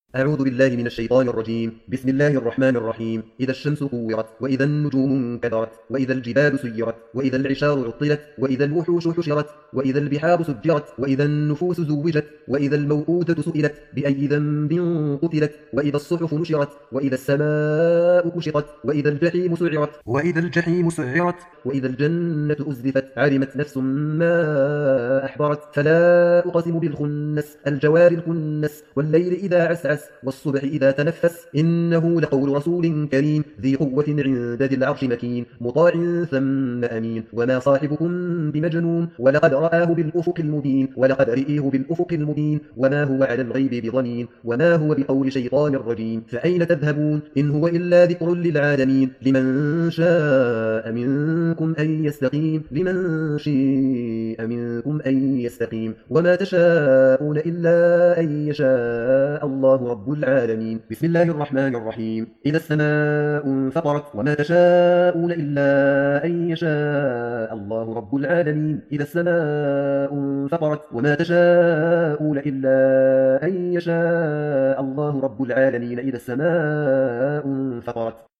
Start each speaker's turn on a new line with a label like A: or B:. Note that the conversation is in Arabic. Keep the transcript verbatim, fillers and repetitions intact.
A: أعوذ بالله من الشيطان الرجيم. بسم الله الرحمن الرحيم. إذا الشمس كورت، وإذا النجوم انكدرت، وإذا الجبال سيرت، وإذا العشار عطلت، وإذا الوحوش حشرت، وإذا البحار سجرت، وإذا النفوس زوجت، وإذا الموءودة سئلت بأي ذنب قتلت، وإذا الصحف نشرت، وإذا السماء كشطت، وإذا الجحيم سعرت وإذا الجحيم سعرت وإذا الجنة أزلفت علمت نفس ما أحضرت. فلا أقسم بالخنس الجوار الكنس، والليل إذا عسعس، والصبح إذا تنفس، إنه لقول رسول كريم ذي قوة عند ذي العرش مكين، مطاع ثم أمين. وما صاحبكم بمجنون، ولقد رآه بالأفق المبين ولقد رئيه بالأفق المبين وما هو على الغيب بضنين، وما هو بقول شيطان رجيم. فأين تذهبون إن هو إلا ذكر للعالمين، لمن شاء منكم أن يستقيم لمن شاء منكم أن يستقيم وما تشاءون إلا أن يشاء الله رب العالمين. بسم الله الرحمن الرحيم. إذا السماء انفطرت، وما تشاءون إلا أن يشاء الله رب العالمين. إذا السماء انفطرت، وما تشاءون إلا أن يشاء الله رب العالمين. إذا السماء انفطرت.